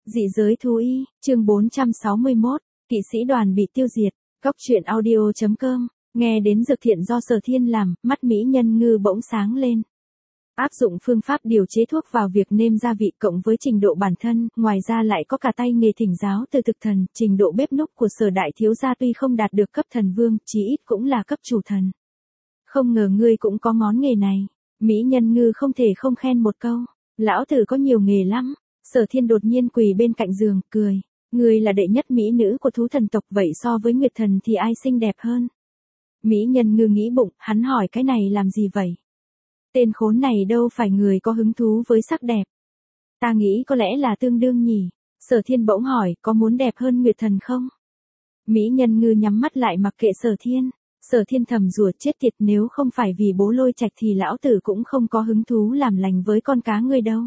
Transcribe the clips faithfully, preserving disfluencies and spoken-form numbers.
Dị giới thú y, chương bốn trăm sáu mươi mốt, kỵ sĩ đoàn bị tiêu diệt, góc truyện audio chấm com, nghe đến dược thiện do Sở Thiên làm, mắt Mỹ Nhân Ngư bỗng sáng lên. Áp dụng phương pháp điều chế thuốc vào việc nêm gia vị cộng với trình độ bản thân, ngoài ra lại có cả tay nghề thỉnh giáo từ thực thần, trình độ bếp núc của Sở đại thiếu gia tuy không đạt được cấp thần vương, chí ít cũng là cấp chủ thần. Không ngờ ngươi cũng có ngón nghề này. Mỹ Nhân Ngư không thể không khen một câu, lão tử có nhiều nghề lắm. Sở Thiên đột nhiên quỳ bên cạnh giường, cười, ngươi là đệ nhất mỹ nữ của thú thần tộc, vậy so với Nguyệt thần thì ai xinh đẹp hơn? Mỹ Nhân Ngư nghĩ bụng, hắn hỏi cái này làm gì vậy? Tên khốn này đâu phải người có hứng thú với sắc đẹp. Ta nghĩ có lẽ là tương đương nhỉ. Sở Thiên bỗng hỏi, có muốn đẹp hơn Nguyệt thần không? Mỹ Nhân Ngư nhắm mắt lại mặc kệ Sở Thiên. Sở Thiên thầm rủa, chết tiệt, nếu không phải vì bố Lôi Trạch thì lão tử cũng không có hứng thú làm lành với con cá ngươi đâu.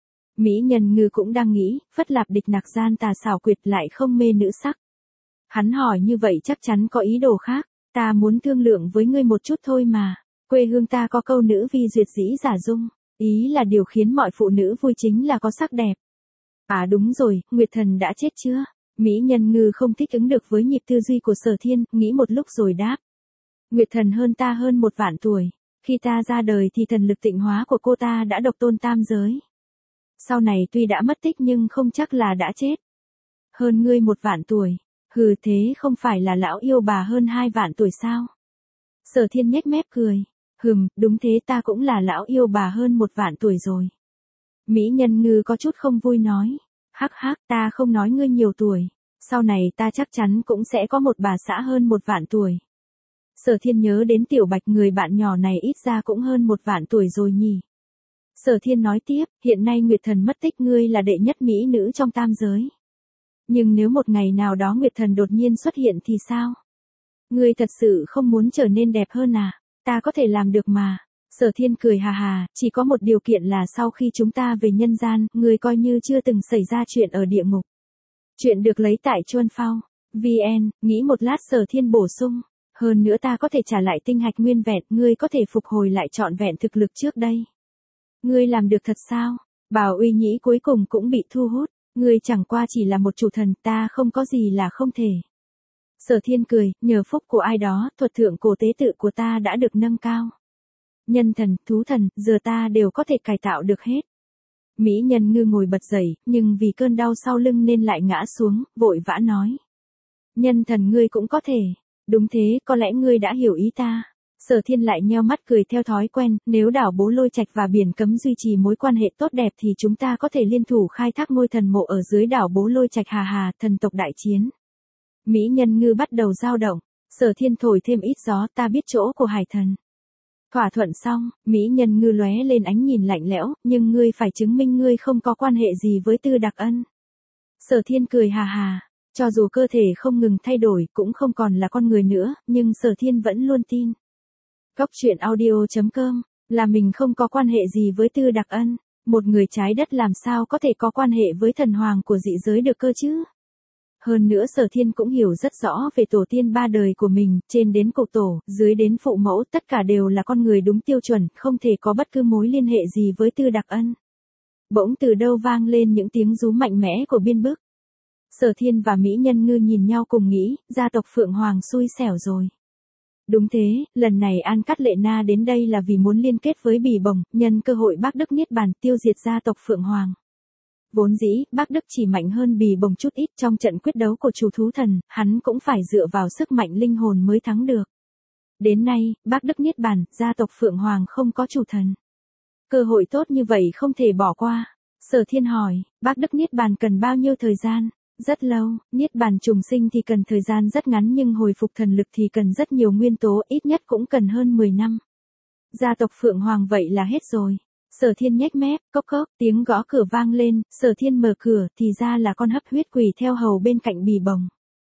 Mỹ Nhân Ngư cũng đang nghĩ, phất lạp địch nặc gian tà xảo quyệt lại không mê nữ sắc. Hắn hỏi như vậy chắc chắn có ý đồ khác, ta muốn thương lượng với ngươi một chút thôi mà. Quê hương ta có câu nữ vi duyệt dĩ giả dung, ý là điều khiến mọi phụ nữ vui chính là có sắc đẹp. À đúng rồi, Nguyệt thần đã chết chưa? Mỹ Nhân Ngư không thích ứng được với nhịp tư duy của Sở Thiên, nghĩ một lúc rồi đáp. Nguyệt thần hơn ta hơn một vạn tuổi, khi ta ra đời thì thần lực tịnh hóa của cô ta đã độc tôn tam giới. Sau này tuy đã mất tích nhưng không chắc là đã chết. Hơn ngươi một vạn tuổi, hừ, thế không phải là lão yêu bà hơn hai vạn tuổi sao? Sở Thiên nhếch mép cười, hừm, đúng thế, ta cũng là lão yêu bà hơn một vạn tuổi rồi. Mỹ Nhân Ngư có chút không vui nói, hắc hắc, ta không nói ngươi nhiều tuổi, sau này ta chắc chắn cũng sẽ có một bà xã hơn một vạn tuổi. Sở Thiên nhớ đến Tiểu Bạch, người bạn nhỏ này ít ra cũng hơn một vạn tuổi rồi nhỉ. Sở Thiên nói tiếp, hiện nay Nguyệt thần mất tích, ngươi là đệ nhất mỹ nữ trong tam giới. Nhưng nếu một ngày nào đó Nguyệt thần đột nhiên xuất hiện thì sao? Ngươi thật sự không muốn trở nên đẹp hơn à? Ta có thể làm được mà. Sở Thiên cười hà hà, chỉ có một điều kiện là sau khi chúng ta về nhân gian, ngươi coi như chưa từng xảy ra chuyện ở địa ngục. Chuyện được lấy tại Chuân Phao. vê en, nghĩ một lát Sở Thiên bổ sung. Hơn nữa ta có thể trả lại tinh hạch nguyên vẹn, ngươi có thể phục hồi lại trọn vẹn thực lực trước đây. Ngươi làm được thật sao? Bào Uy Nhĩ cuối cùng cũng bị thu hút. Ngươi chẳng qua chỉ là một chủ thần, ta không có gì là không thể. Sở Thiên cười, nhờ phúc của ai đó, thuật thượng cổ tế tự của ta đã được nâng cao. Nhân thần, thú thần, giờ ta đều có thể cải tạo được hết. Mỹ Nhân Ngư ngồi bật dậy, nhưng vì cơn đau sau lưng nên lại ngã xuống, vội vã nói. Nhân thần ngươi cũng có thể. Đúng thế, có lẽ ngươi đã hiểu ý ta. Sở Thiên lại nheo mắt cười theo thói quen, nếu đảo Bố Lôi Trạch và Biển Cấm duy trì mối quan hệ tốt đẹp thì chúng ta có thể liên thủ khai thác ngôi thần mộ ở dưới đảo Bố Lôi Trạch, hà hà, thần tộc đại chiến. Mỹ Nhân Ngư bắt đầu dao động, Sở Thiên thổi thêm ít gió, ta biết chỗ của hải thần. Thỏa thuận xong, Mỹ Nhân Ngư lóe lên ánh nhìn lạnh lẽo, nhưng ngươi phải chứng minh ngươi không có quan hệ gì với Tư Đặc Ân. Sở Thiên cười hà hà. Cho dù cơ thể không ngừng thay đổi, cũng không còn là con người nữa, nhưng Sở Thiên vẫn luôn tin. Góc truyện audio chấm com, là mình không có quan hệ gì với Tư Đặc Ân, một người trái đất làm sao có thể có quan hệ với thần hoàng của dị giới được cơ chứ? Hơn nữa Sở Thiên cũng hiểu rất rõ về tổ tiên ba đời của mình, trên đến cụ tổ, dưới đến phụ mẫu, tất cả đều là con người đúng tiêu chuẩn, không thể có bất cứ mối liên hệ gì với Tư Đặc Ân. Bỗng từ đâu vang lên những tiếng rú mạnh mẽ của biên bức. Sở Thiên và Mỹ Nhân Ngư nhìn nhau cùng nghĩ, gia tộc Phượng Hoàng xui xẻo rồi. Đúng thế, lần này An Cát Lệ Na đến đây là vì muốn liên kết với Bỉ Bồng, nhân cơ hội Bác Đức Niết Bàn tiêu diệt gia tộc Phượng Hoàng. Vốn dĩ, Bác Đức chỉ mạnh hơn Bỉ Bồng chút ít, trong trận quyết đấu của chủ thú thần, hắn cũng phải dựa vào sức mạnh linh hồn mới thắng được. Đến nay, Bác Đức Niết Bàn, gia tộc Phượng Hoàng không có chủ thần. Cơ hội tốt như vậy không thể bỏ qua. Sở Thiên hỏi, Bác Đức Niết Bàn cần bao nhiêu thời gian? Rất lâu, Niết Bàn trùng sinh thì cần thời gian rất ngắn, nhưng hồi phục thần lực thì cần rất nhiều nguyên tố, ít nhất cũng cần hơn mười năm. Gia tộc Phượng Hoàng vậy là hết rồi. Sở Thiên nhếch mép, cốc cốc, tiếng gõ cửa vang lên, Sở Thiên mở cửa, thì ra là con hấp huyết quỷ theo hầu bên cạnh Bỉ Bồng.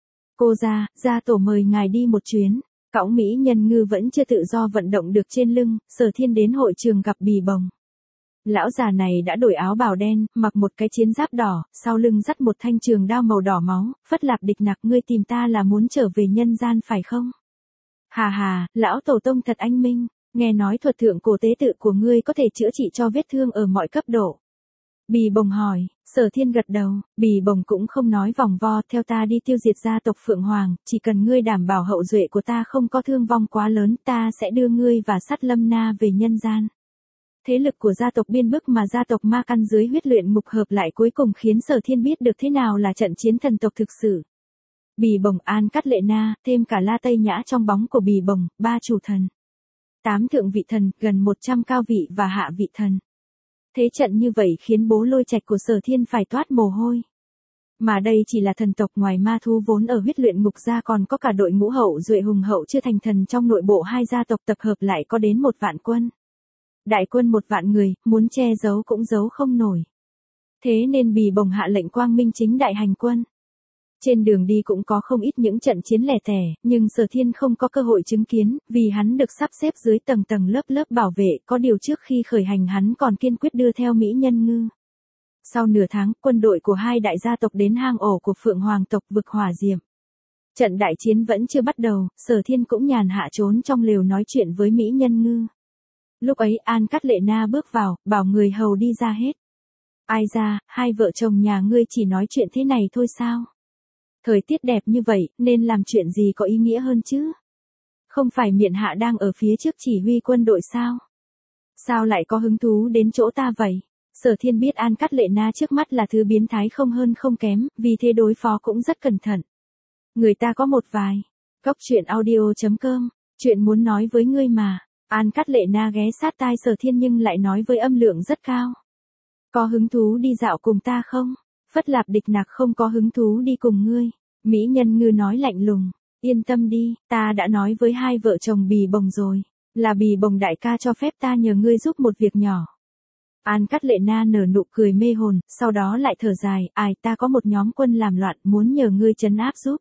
Cô gia, gia tổ mời ngài đi một chuyến. Cõng Mỹ Nhân Ngư vẫn chưa tự do vận động được trên lưng, Sở Thiên đến hội trường gặp Bỉ Bồng. Lão già này đã đổi áo bào đen, mặc một cái chiến giáp đỏ, sau lưng dắt một thanh trường đao màu đỏ máu, phất lạp địch nặc, ngươi tìm ta là muốn trở về nhân gian phải không? Hà hà, lão tổ tông thật anh minh, nghe nói thuật thượng cổ tế tự của ngươi có thể chữa trị cho vết thương ở mọi cấp độ. Bỉ Bồng hỏi, Sở Thiên gật đầu, Bì Bồng cũng không nói vòng vo, theo ta đi tiêu diệt gia tộc Phượng Hoàng, chỉ cần ngươi đảm bảo hậu duệ của ta không có thương vong quá lớn, ta sẽ đưa ngươi và Sắt Lâm Na về nhân gian. Thế lực của gia tộc Biên Bức mà gia tộc Ma Căn dưới huyết luyện ngục hợp lại cuối cùng khiến Sở Thiên biết được thế nào là trận chiến thần tộc thực sự. Bì Bồng, An Cát Lệ Na, thêm cả La Tây Nhã trong bóng của Bì Bồng, ba chủ thần. Tám thượng vị thần, gần một trăm cao vị và hạ vị thần. Thế trận như vậy khiến Bố Lôi Trạch của Sở Thiên phải toát mồ hôi. Mà đây chỉ là thần tộc, ngoài ma thú vốn ở huyết luyện ngục ra còn có cả đội ngũ hậu duệ hùng hậu chưa thành thần trong nội bộ hai gia tộc tập hợp lại có đến một vạn quân. Đại quân một vạn người, muốn che giấu cũng giấu không nổi. Thế nên Bì Bồng hạ lệnh quang minh chính đại hành quân. Trên đường đi cũng có không ít những trận chiến lẻ tẻ, nhưng Sở Thiên không có cơ hội chứng kiến, vì hắn được sắp xếp dưới tầng tầng lớp lớp bảo vệ, có điều trước khi khởi hành hắn còn kiên quyết đưa theo Mỹ Nhân Ngư. Sau nửa tháng, quân đội của hai đại gia tộc đến hang ổ của Phượng Hoàng tộc vực hỏa diệm. Trận đại chiến vẫn chưa bắt đầu, Sở Thiên cũng nhàn hạ trốn trong lều nói chuyện với Mỹ Nhân Ngư. Lúc ấy An Cát Lệ Na bước vào, bảo người hầu đi ra hết. Ai ra, hai vợ chồng nhà ngươi chỉ nói chuyện thế này thôi sao? Thời tiết đẹp như vậy, nên làm chuyện gì có ý nghĩa hơn chứ? Không phải miện hạ đang ở phía trước chỉ huy quân đội sao? Sao lại có hứng thú đến chỗ ta vậy? Sở Thiên biết An Cát Lệ Na trước mắt là thứ biến thái không hơn không kém, vì thế đối phó cũng rất cẩn thận. Người ta có một vài. Góc truyện audio chấm com, chuyện muốn nói với ngươi mà. An Cát Lệ Na ghé sát tai Sở Thiên nhưng lại nói với âm lượng rất cao. Có hứng thú đi dạo cùng ta không? Phất Lạp Địch Nặc không có hứng thú đi cùng ngươi. Mỹ Nhân Ngư nói lạnh lùng. Yên tâm đi, ta đã nói với hai vợ chồng Bì Bồng rồi. Là Bì Bồng đại ca cho phép ta nhờ ngươi giúp một việc nhỏ. An Cát Lệ Na nở nụ cười mê hồn, sau đó lại thở dài, ai ta có một nhóm quân làm loạn muốn nhờ ngươi trấn áp giúp.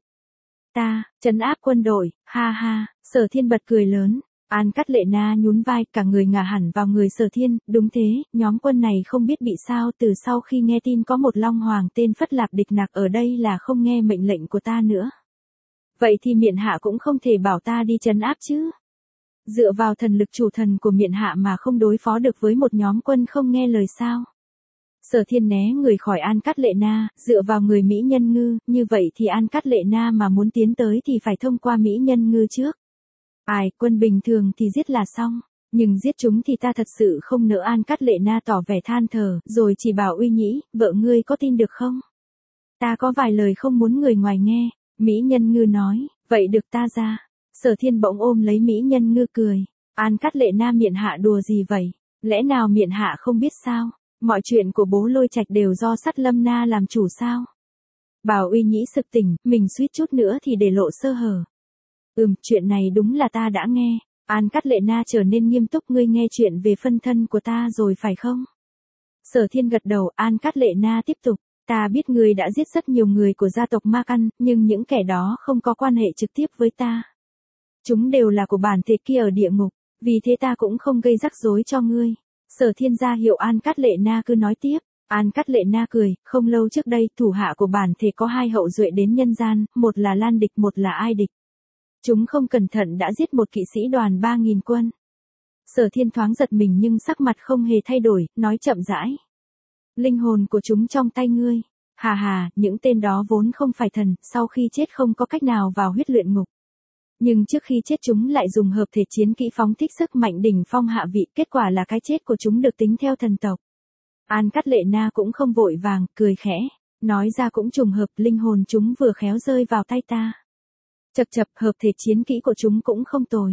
Ta, trấn áp quân đội, ha ha, Sở Thiên bật cười lớn. An Cát Lệ Na nhún vai, cả người ngả hẳn vào người Sở Thiên, đúng thế, nhóm quân này không biết bị sao từ sau khi nghe tin có một Long Hoàng tên Phất Lạp Địch Nặc ở đây là không nghe mệnh lệnh của ta nữa. Vậy thì miện hạ cũng không thể bảo ta đi trấn áp chứ. Dựa vào thần lực chủ thần của miện hạ mà không đối phó được với một nhóm quân không nghe lời sao. Sở Thiên né người khỏi An Cát Lệ Na, dựa vào người Mỹ Nhân Ngư, như vậy thì An Cát Lệ Na mà muốn tiến tới thì phải thông qua Mỹ Nhân Ngư trước. Ai, quân bình thường thì giết là xong, nhưng giết chúng thì ta thật sự không nỡ. An Cát Lệ Na tỏ vẻ than thở, rồi chỉ bảo Uy Nhĩ, vợ ngươi có tin được không? Ta có vài lời không muốn người ngoài nghe. Mỹ Nhân Ngư nói, vậy được ta ra. Sở Thiên bỗng ôm lấy Mỹ Nhân Ngư cười. An Cát Lệ Na, miện hạ đùa gì vậy? Lẽ nào miện hạ không biết sao? Mọi chuyện của Bố Lôi Trạch đều do Sắt Lâm Na làm chủ sao? Bảo Uy Nhĩ sực tỉnh, mình suýt chút nữa thì để lộ sơ hở. Ừm, chuyện này đúng là ta đã nghe. An Cát Lệ Na trở nên nghiêm túc, ngươi nghe chuyện về phân thân của ta rồi phải không? Sở Thiên gật đầu. An Cát Lệ Na tiếp tục. Ta biết ngươi đã giết rất nhiều người của gia tộc Ma Căn, nhưng những kẻ đó không có quan hệ trực tiếp với ta. Chúng đều là của bản thể kia ở địa ngục, vì thế ta cũng không gây rắc rối cho ngươi. Sở Thiên ra hiệu An Cát Lệ Na cứ nói tiếp. An Cát Lệ Na cười, không lâu trước đây, thủ hạ của bản thể có hai hậu duệ đến nhân gian, một là Lan Địch, một là Ai Địch. Chúng không cẩn thận đã giết một kỵ sĩ đoàn ba nghìn quân. Sở Thiên thoáng giật mình nhưng sắc mặt không hề thay đổi, nói chậm rãi. Linh hồn của chúng trong tay ngươi. Hà hà, những tên đó vốn không phải thần, sau khi chết không có cách nào vào huyết luyện ngục. Nhưng trước khi chết chúng lại dùng hợp thể chiến kỹ phóng thích sức mạnh đỉnh phong hạ vị, kết quả là cái chết của chúng được tính theo thần tộc. An Cát Lệ Na cũng không vội vàng, cười khẽ, nói ra cũng trùng hợp, linh hồn chúng vừa khéo rơi vào tay ta. Chậc chậc, hợp thể chiến kỹ của chúng cũng không tồi.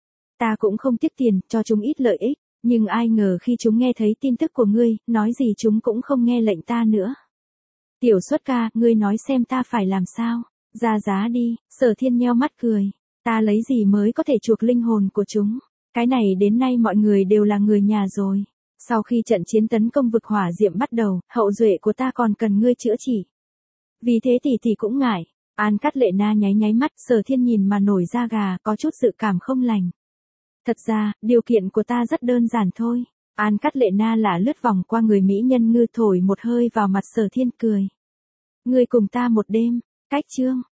Ta cũng không tiếc tiền, cho chúng ít lợi ích, nhưng ai ngờ khi chúng nghe thấy tin tức của ngươi, nói gì chúng cũng không nghe lệnh ta nữa. Tiểu Xuất ca, ngươi nói xem ta phải làm sao? Ra giá đi. Sở Thiên nheo mắt cười. Ta lấy gì mới có thể chuộc linh hồn của chúng? Cái này đến nay mọi người đều là người nhà rồi. Sau khi trận chiến tấn công vực hỏa diệm bắt đầu, hậu duệ của ta còn cần ngươi chữa trị. Vì thế tỷ tỷ cũng ngại. An Cát Lệ Na nháy nháy mắt, Sở Thiên nhìn mà nổi da gà, có chút dự cảm không lành. Thật ra, điều kiện của ta rất đơn giản thôi. An Cát Lệ Na lả lướt vòng qua người Mỹ Nhân Ngư, thổi một hơi vào mặt Sở Thiên, cười. Ngươi cùng ta một đêm. Cách chương.